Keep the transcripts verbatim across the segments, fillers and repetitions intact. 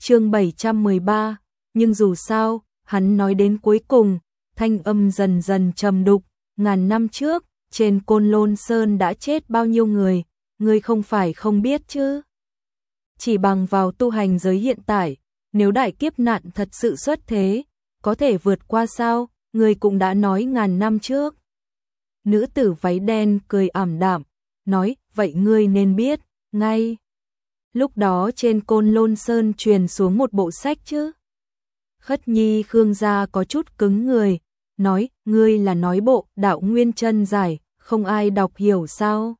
Chương bảy trăm mười ba, nhưng dù sao, hắn nói đến cuối cùng, thanh âm dần dần trầm đục, ngàn năm trước, trên Côn Lôn Sơn đã chết bao nhiêu người, ngươi không phải không biết chứ? Chỉ bằng vào tu hành giới hiện tại, nếu đại kiếp nạn thật sự xuất thế, có thể vượt qua sao, ngươi cũng đã nói ngàn năm trước. Nữ tử váy đen cười ảm đạm, nói, vậy ngươi nên biết, ngay. Lúc đó trên Côn Lôn Sơn truyền xuống một bộ sách chứ. Khất Nhi Khương gia có chút cứng người, nói, ngươi là nói bộ đạo nguyên chân giải, không ai đọc hiểu sao?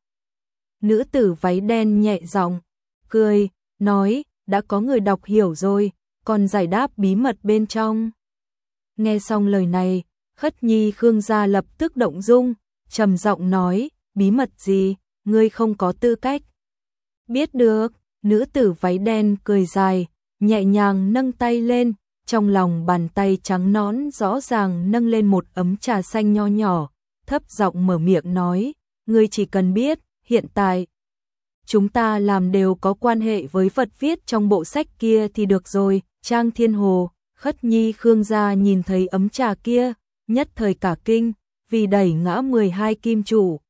Nữ tử váy đen nhẹ giọng, cười, nói, đã có người đọc hiểu rồi, còn giải đáp bí mật bên trong. Nghe xong lời này, Khất Nhi Khương gia lập tức động dung, trầm giọng nói, bí mật gì, ngươi không có tư cách biết được. Nữ tử váy đen cười dài, nhẹ nhàng nâng tay lên, trong lòng bàn tay trắng nõn rõ ràng nâng lên một ấm trà xanh nho nhỏ, thấp giọng mở miệng nói, ngươi chỉ cần biết, hiện tại chúng ta làm đều có quan hệ với vật viết trong bộ sách kia thì được rồi. Trang Thiên Hồ, Khất Nhi Khương gia nhìn thấy ấm trà kia, nhất thời cả kinh, vì đẩy ngã mười hai kim chủ.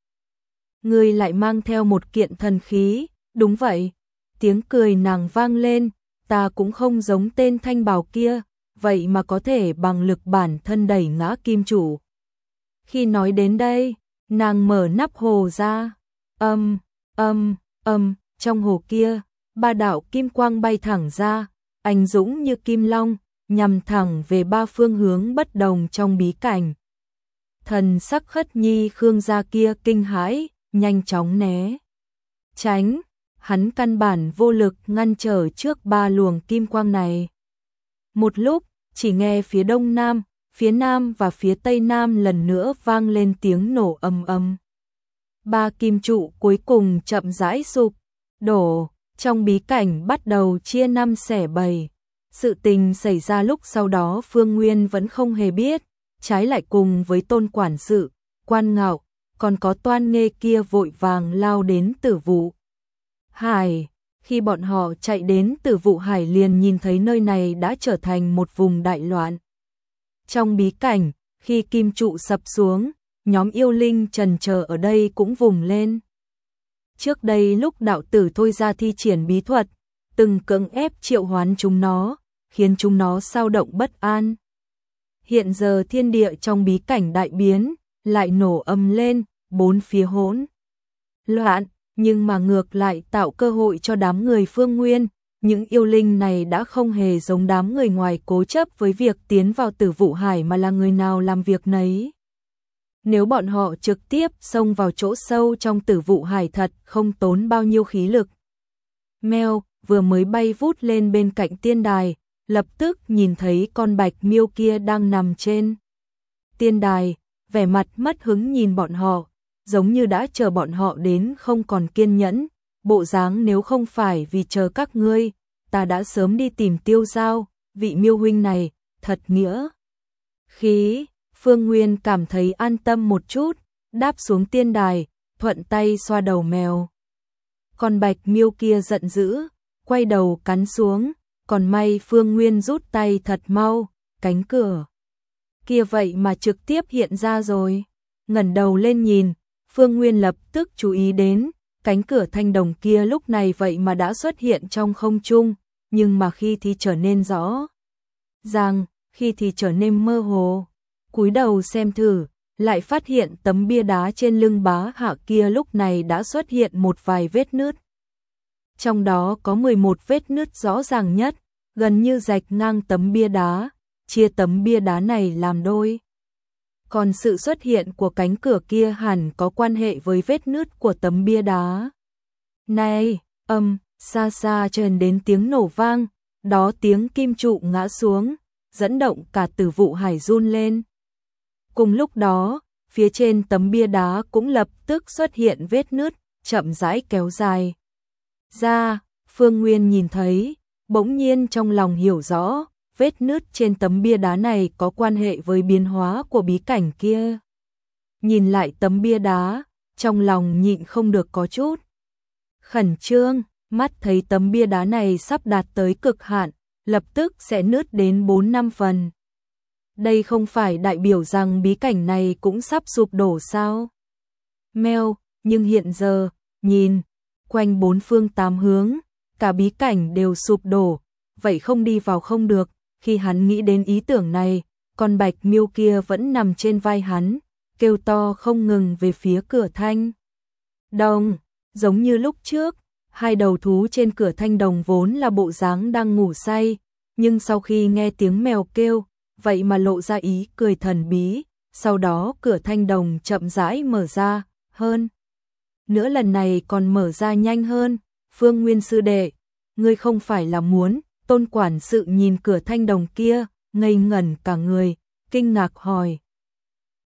Ngươi lại mang theo một kiện thần khí, đúng vậy. Tiếng cười nàng vang lên, ta cũng không giống tên thanh bào kia, vậy mà có thể bằng lực bản thân đẩy ngã kim chủ. Khi nói đến đây, nàng mở nắp hồ ra, âm, âm, âm, trong hồ kia, ba đạo kim quang bay thẳng ra, anh dũng như kim long, nhằm thẳng về ba phương hướng bất đồng trong bí cảnh. Thần sắc Khất Nhi Khương gia kia kinh hãi, nhanh chóng né tránh. Hắn căn bản vô lực ngăn trở trước ba luồng kim quang này. Một lúc, chỉ nghe phía đông nam, phía nam và phía tây nam lần nữa vang lên tiếng nổ ầm ầm. Ba kim trụ cuối cùng chậm rãi sụp đổ, trong bí cảnh bắt đầu chia năm xẻ bảy. Sự tình xảy ra lúc sau đó Phương Nguyên vẫn không hề biết, trái lại cùng với Tôn quản sự, Quan Ngạo, còn có Toan Nghê kia vội vàng lao đến Tử Vụ Hải. Khi bọn họ chạy đến Tử Vụ Hải liền nhìn thấy nơi này đã trở thành một vùng đại loạn. Trong bí cảnh, khi kim trụ sập xuống, nhóm yêu linh trần chờ ở đây cũng vùng lên. Trước đây lúc đạo tử thôi ra thi triển bí thuật, từng cưỡng ép triệu hoán chúng nó, khiến chúng nó sao động bất an. Hiện giờ thiên địa trong bí cảnh đại biến, lại nổ ầm lên, bốn phía hỗn loạn. Nhưng mà ngược lại tạo cơ hội cho đám người Phương Nguyên, những yêu linh này đã không hề giống đám người ngoài cố chấp với việc tiến vào Tử Vụ Hải mà là người nào làm việc nấy. Nếu bọn họ trực tiếp xông vào chỗ sâu trong Tử Vụ Hải thật không tốn bao nhiêu khí lực. Mèo vừa mới bay vút lên bên cạnh tiên đài, lập tức nhìn thấy con bạch miêu kia đang nằm trên tiên đài, vẻ mặt mất hứng nhìn bọn họ, giống như đã chờ bọn họ đến không còn kiên nhẫn, bộ dáng nếu không phải vì chờ các ngươi, ta đã sớm đi tìm Tiêu Giao, vị miêu huynh này, thật nghĩa khí. Phương Nguyên cảm thấy an tâm một chút, đáp xuống tiên đài, thuận tay xoa đầu mèo. Con bạch miêu kia giận dữ, quay đầu cắn xuống, còn may Phương Nguyên rút tay thật mau, cánh cửa kia vậy mà trực tiếp hiện ra rồi. Ngẩng đầu lên nhìn, Phương Nguyên lập tức chú ý đến, cánh cửa thanh đồng kia lúc này vậy mà đã xuất hiện trong không trung, nhưng mà khi thì trở nên rõ ràng, khi thì trở nên mơ hồ. Cúi đầu xem thử, lại phát hiện tấm bia đá trên lưng bá hạ kia lúc này đã xuất hiện một vài vết nứt. Trong đó có mười một vết nứt rõ ràng nhất, gần như rạch ngang tấm bia đá, chia tấm bia đá này làm đôi. Còn sự xuất hiện của cánh cửa kia hẳn có quan hệ với vết nứt của tấm bia đá. Này, âm, xa xa truyền đến tiếng nổ vang, đó tiếng kim trụ ngã xuống, dẫn động cả Tử Vụ Hải run lên. Cùng lúc đó, phía trên tấm bia đá cũng lập tức xuất hiện vết nứt, chậm rãi kéo dài ra. Phương Nguyên nhìn thấy, bỗng nhiên trong lòng hiểu rõ, vết nứt trên tấm bia đá này có quan hệ với biến hóa của bí cảnh kia. Nhìn lại tấm bia đá, trong lòng nhịn không được có chút khẩn trương, mắt thấy tấm bia đá này sắp đạt tới cực hạn, lập tức sẽ nứt đến bốn năm phần. Đây không phải đại biểu rằng bí cảnh này cũng sắp sụp đổ sao? Mèo, nhưng hiện giờ, nhìn, quanh bốn phương tám hướng, cả bí cảnh đều sụp đổ, vậy không đi vào không được. Khi hắn nghĩ đến ý tưởng này, con bạch miêu kia vẫn nằm trên vai hắn, kêu to không ngừng về phía cửa thanh đồng. Giống như lúc trước, hai đầu thú trên cửa thanh đồng vốn là bộ dáng đang ngủ say, nhưng sau khi nghe tiếng mèo kêu, vậy mà lộ ra ý cười thần bí, sau đó cửa thanh đồng chậm rãi mở ra, hơn nữa lần này còn mở ra nhanh hơn. Phương Nguyên sư đệ, ngươi không phải là muốn? Tôn quản sự nhìn cửa thanh đồng kia, ngây ngẩn cả người, kinh ngạc hỏi.